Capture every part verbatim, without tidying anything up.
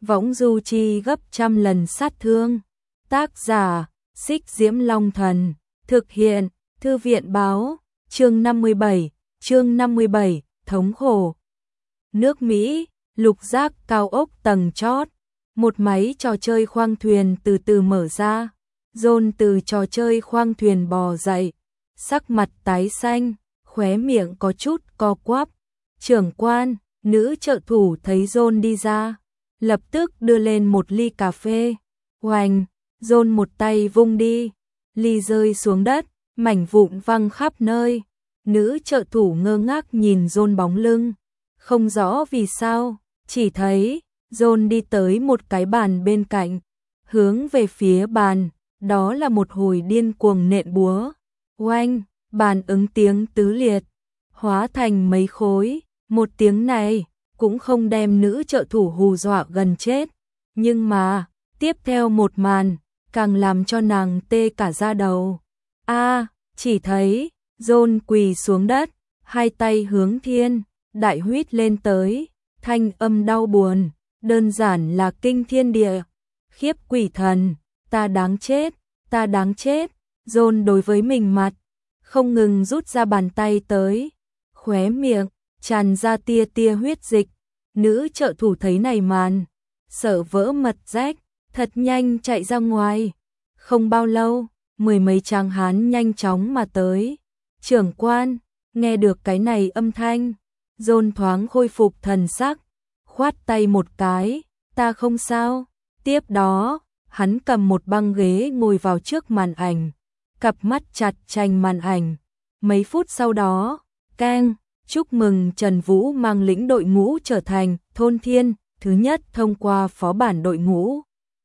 võng du chi gấp trăm lần sát thương. Tác giả, Xích Diễm Long Thần, thực hiện, Thư viện báo, chương năm mươi bảy, chương năm mươi bảy, thống khổ. Nước Mỹ, lục giác cao ốc tầng chót, một máy trò chơi khoang thuyền từ từ mở ra. John từ trò chơi khoang thuyền bò dậy, sắc mặt tái xanh, khóe miệng có chút co quắp. Trưởng quan, nữ trợ thủ thấy John đi ra, lập tức đưa lên một ly cà phê. Oành, John một tay vung đi, ly rơi xuống đất, mảnh vụn văng khắp nơi. Nữ trợ thủ ngơ ngác nhìn John bóng lưng, không rõ vì sao, chỉ thấy John đi tới một cái bàn bên cạnh, hướng về phía bàn, đó là một hồi điên cuồng nện búa. Oanh, bàn ứng tiếng tứ liệt, hóa thành mấy khối. Một tiếng này cũng không đem nữ trợ thủ hù dọa gần chết, nhưng mà tiếp theo một màn càng làm cho nàng tê cả da đầu. A, chỉ thấy John quỳ xuống đất, hai tay hướng thiên, đại huýt lên tới, thanh âm đau buồn, đơn giản là kinh thiên địa. Khiếp quỷ thần, ta đáng chết, ta đáng chết. John đối với mình mặt, không ngừng rút ra bàn tay tới, khóe miệng tràn ra tia tia huyết dịch. Nữ trợ thủ thấy này màn, sợ vỡ mật rách, thật nhanh chạy ra ngoài. Không bao lâu, mười mấy tráng hán nhanh chóng mà tới. Trưởng quan, nghe được cái này âm thanh, John thoáng khôi phục thần sắc, khoát tay một cái, ta không sao. Tiếp đó, hắn cầm một băng ghế ngồi vào trước màn ảnh, cặp mắt chặt chành màn ảnh. Mấy phút sau đó, keng, chúc mừng Trần Vũ mang lĩnh đội ngũ trở thành thôn thiên thứ nhất thông qua phó bản đội ngũ.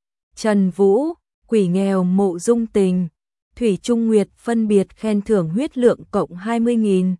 Trần Vũ, quỷ nghèo mộ dung tình, Thủy Trung Nguyệt phân biệt khen thưởng huyết lượng cộng hai mươi nghìn,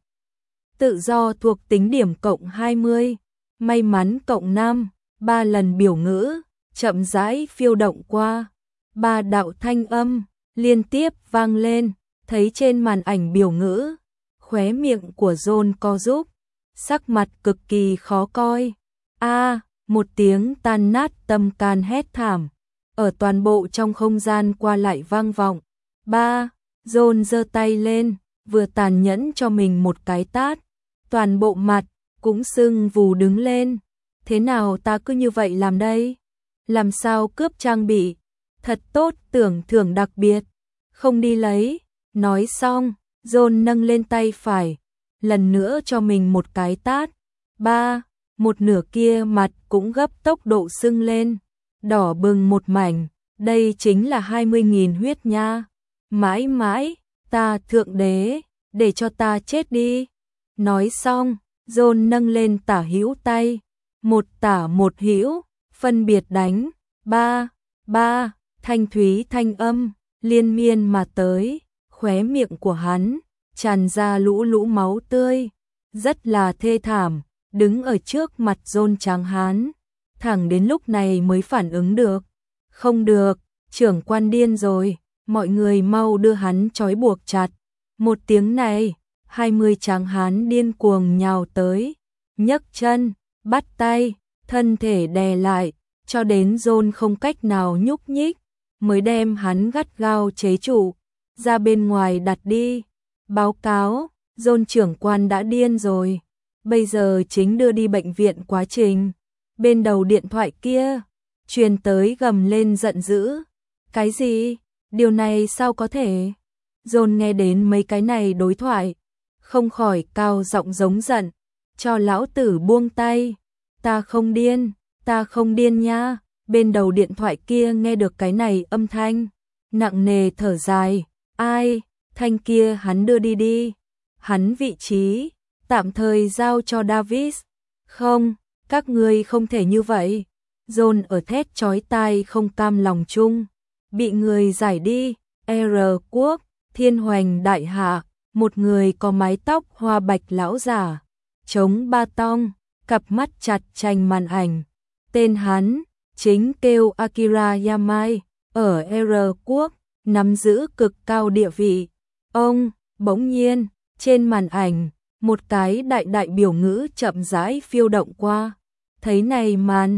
tự do thuộc tính điểm cộng hai mươi, may mắn cộng năm, ba lần biểu ngữ, chậm rãi phiêu động qua. Ba đạo thanh âm liên tiếp vang lên, thấy trên màn ảnh biểu ngữ, khóe miệng của John co rúm, sắc mặt cực kỳ khó coi. A, một tiếng tan nát tâm can hét thảm, ở toàn bộ trong không gian qua lại vang vọng. Ba, John giơ tay lên, vừa tàn nhẫn cho mình một cái tát, toàn bộ mặt cũng sưng vù đứng lên. Thế nào ta cứ như vậy làm đây? Làm sao cướp trang bị? Thật tốt, tưởng thưởng đặc biệt, không đi lấy. Nói xong, John nâng lên tay phải, lần nữa cho mình một cái tát. Ba, một nửa kia mặt cũng gấp tốc độ sưng lên, đỏ bừng một mảnh, đây chính là hai mươi nghìn huyết nha. Mãi mãi, ta thượng đế, để cho ta chết đi. Nói xong, John nâng lên tả hữu tay, một tả một hữu, phân biệt đánh. Ba, ba, thanh thúy thanh âm, liên miên mà tới, khóe miệng của hắn tràn ra lũ lũ máu tươi, rất là thê thảm, đứng ở trước mặt John tráng hán, thẳng đến lúc này mới phản ứng được. Không được, trưởng quan điên rồi, mọi người mau đưa hắn trói buộc chặt. Một tiếng này, hai mươi tráng hán điên cuồng nhào tới, nhấc chân, bắt tay, thân thể đè lại, cho đến John không cách nào nhúc nhích, mới đem hắn gắt gao chế trụ, ra bên ngoài đặt đi. Báo cáo, John trưởng quan đã điên rồi, bây giờ chính đưa đi bệnh viện quá trình. Bên đầu điện thoại kia, truyền tới gầm lên giận dữ. Cái gì? Điều này sao có thể? John nghe đến mấy cái này đối thoại, không khỏi cao giọng giống giận, cho lão tử buông tay. Ta không điên, ta không điên nha. Bên đầu điện thoại kia nghe được cái này âm thanh, nặng nề thở dài. Ai? Thanh kia hắn đưa đi đi. Hắn vị trí tạm thời giao cho Davis. Không, các ngươi không thể như vậy. John ở thét chói tai không cam lòng chung, bị người giải đi. R quốc, Thiên Hoành đại hạ, một người có mái tóc hoa bạch lão giả, chống ba tong, cặp mắt chặt chành màn ảnh. Tên hắn chính kêu Akira Yamai, ở R quốc, nắm giữ cực cao địa vị. Ông, bỗng nhiên, trên màn ảnh, một cái đại đại biểu ngữ chậm rãi phiêu động qua. Thấy này màn,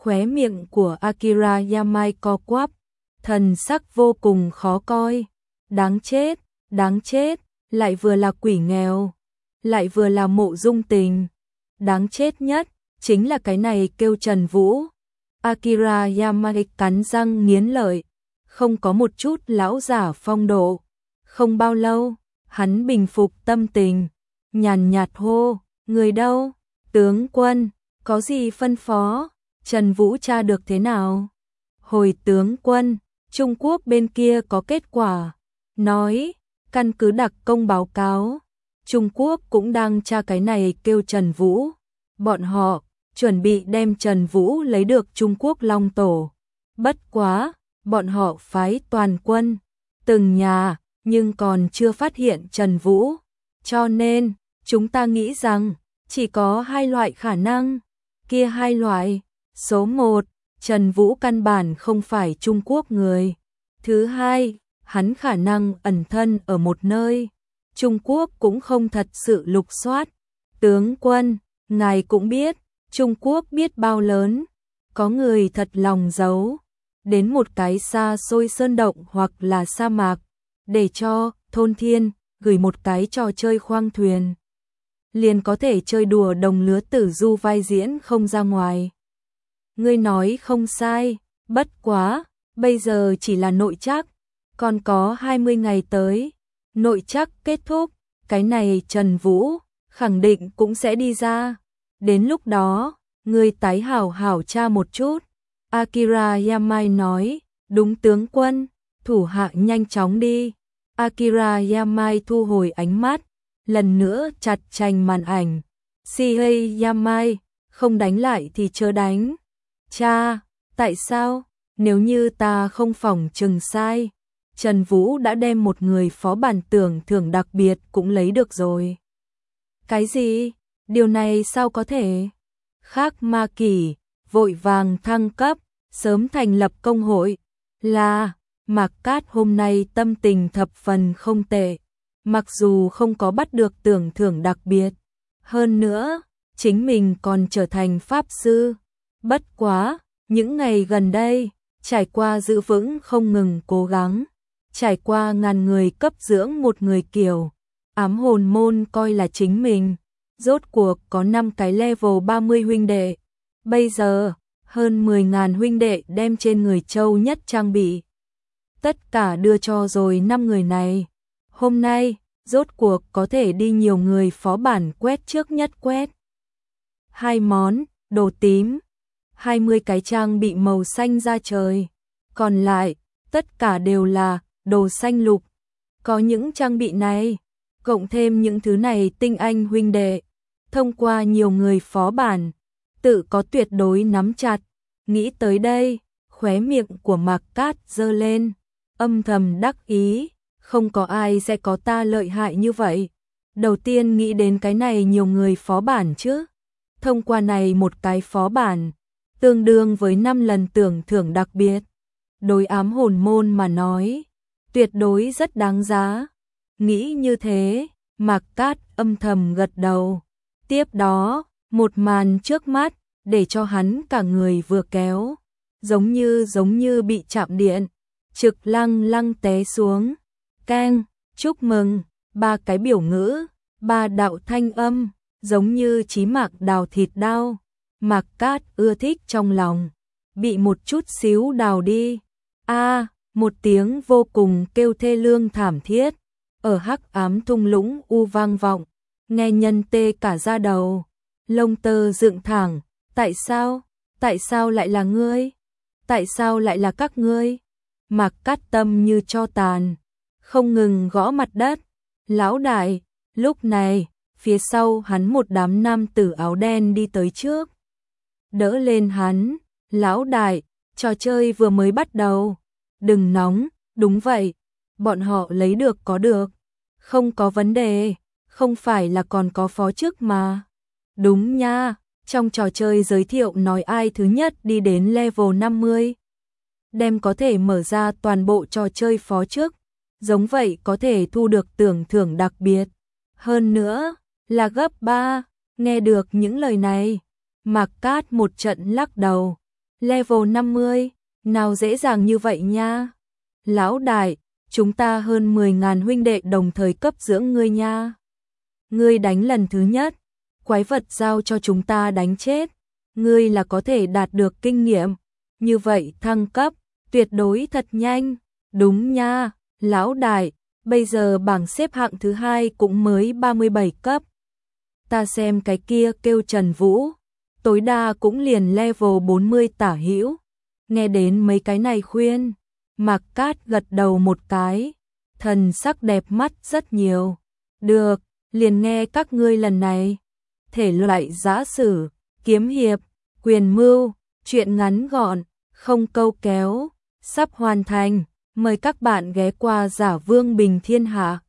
Khóe miệng của Akira Yamai co quắp, thần sắc vô cùng khó coi. Đáng chết, đáng chết, lại vừa là quỷ nghèo, lại vừa là Mộ Dung Tình. Đáng chết nhất chính là cái này kêu Trần Vũ. Akira Yamai cắn răng nghiến lợi, không có một chút lão giả phong độ. Không bao lâu, hắn bình phục tâm tình, nhàn nhạt hô, người đâu? Tướng quân, có gì phân phó? Trần Vũ tra được thế nào? Hồi tướng quân, Trung Quốc bên kia có kết quả, nói, căn cứ đặc công báo cáo, Trung Quốc cũng đang tra cái này kêu Trần Vũ. Bọn họ chuẩn bị đem Trần Vũ lấy được Trung Quốc Long Tổ. Bất quá, bọn họ phái toàn quân, từng nhà, nhưng còn chưa phát hiện Trần Vũ. Cho nên, chúng ta nghĩ rằng, chỉ có hai loại khả năng. Kia hai loại, số một, Trần Vũ căn bản không phải Trung Quốc người. Thứ hai, hắn khả năng ẩn thân ở một nơi. Trung Quốc cũng không thật sự lục soát. Tướng quân, ngài cũng biết, Trung Quốc biết bao lớn. Có người thật lòng giấu đến một cái xa xôi sơn động hoặc là sa mạc, để cho thôn thiên gửi một cái trò chơi khoang thuyền, liền có thể chơi đùa đồng lứa tử du vai diễn không ra ngoài. Ngươi nói không sai, bất quá, bây giờ chỉ là nội trắc, còn có hai mươi ngày tới, nội trắc kết thúc, cái này Trần Vũ khẳng định cũng sẽ đi ra. Đến lúc đó, ngươi tái hảo hảo tra một chút. Akira Yamai nói, đúng tướng quân, thủ hạ nhanh chóng đi. Akira Yamai thu hồi ánh mắt, lần nữa chặt chành màn ảnh. Shihei Yamai, không đánh lại thì chớ đánh. Cha, tại sao? Nếu như ta không phỏng chừng sai, Trần Vũ đã đem một người phó bản tưởng thưởng đặc biệt cũng lấy được rồi. Cái gì? Điều này sao có thể? Khác Ma Kỷ vội vàng thăng cấp, sớm thành lập công hội. Là, Mạc Cát hôm nay tâm tình thập phần không tệ, mặc dù không có bắt được tưởng thưởng đặc biệt. Hơn nữa, chính mình còn trở thành pháp sư. Bất quá, những ngày gần đây, trải qua giữ vững không ngừng cố gắng, trải qua ngàn người cấp dưỡng một người kiểu, ám hồn môn coi là chính mình. Rốt cuộc có năm cái level ba mươi huynh đệ. Bây giờ, hơn mười ngàn huynh đệ đem trên người châu nhất trang bị. Tất cả đưa cho rồi năm người này. Hôm nay, rốt cuộc có thể đi nhiều người phó bản quét trước nhất quét. Hai món, đồ tím. hai mươi cái trang bị màu xanh da trời. Còn lại, tất cả đều là đồ xanh lục. Có những trang bị này, cộng thêm những thứ này tinh anh huynh đệ. Thông qua nhiều người phó bản, tự có tuyệt đối nắm chặt. Nghĩ tới đây, khóe miệng của Mạc Cát giơ lên, âm thầm đắc ý, không có ai sẽ có ta lợi hại như vậy. Đầu tiên nghĩ đến cái này nhiều người phó bản chứ. Thông qua này một cái phó bản, tương đương với năm lần tưởng thưởng đặc biệt. Đối ám hồn môn mà nói, tuyệt đối rất đáng giá. Nghĩ như thế, Mạc Cát âm thầm gật đầu. Tiếp đó, một màn trước mắt, để cho hắn cả người vừa kéo, giống như giống như bị chạm điện, trực lăng lăng té xuống. Keng, chúc mừng, ba cái biểu ngữ, ba đạo thanh âm, giống như chí mạc đào thịt đau. Mạc Cát ưa thích trong lòng, bị một chút xíu đào đi. A, một tiếng vô cùng kêu thê lương thảm thiết, ở hắc ám thung lũng u vang vọng, nghe nhân tê cả da đầu, lông tơ dựng thẳng. Tại sao? Tại sao lại là ngươi? Tại sao lại là các ngươi? Mạc Cát tâm như tro tàn, không ngừng gõ mặt đất. Lão đại, lúc này, phía sau hắn một đám nam tử áo đen đi tới trước. Đỡ lên hắn, lão đại, trò chơi vừa mới bắt đầu. Đừng nóng, đúng vậy, bọn họ lấy được có được. Không có vấn đề, không phải là còn có phó chức mà. Đúng nha, trong trò chơi giới thiệu nói ai thứ nhất đi đến level năm mươi. Đem có thể mở ra toàn bộ trò chơi phó chức, giống vậy có thể thu được tưởng thưởng đặc biệt. Hơn nữa, là gấp ba, nghe được những lời này, Mạc Cát một trận lắc đầu. Level năm mươi, nào dễ dàng như vậy nha. Lão đại, chúng ta hơn mười ngàn huynh đệ đồng thời cấp dưỡng ngươi nha. Ngươi đánh lần thứ nhất, quái vật giao cho chúng ta đánh chết, ngươi là có thể đạt được kinh nghiệm, như vậy thăng cấp, tuyệt đối thật nhanh. Đúng nha, lão đại, bây giờ bảng xếp hạng thứ hai cũng mới ba mươi bảy cấp. Ta xem cái kia kêu Trần Vũ, tối đa cũng liền level bốn mươi tả hữu. Nghe đến mấy cái này khuyên, Mạc Cát gật đầu một cái, thần sắc đẹp mắt rất nhiều. Được, liền nghe các ngươi lần này. Thể loại giã sử, kiếm hiệp, quyền mưu, truyện ngắn gọn, không câu kéo, sắp hoàn thành. Mời các bạn ghé qua Giả Vương Bình Thiên Hạ.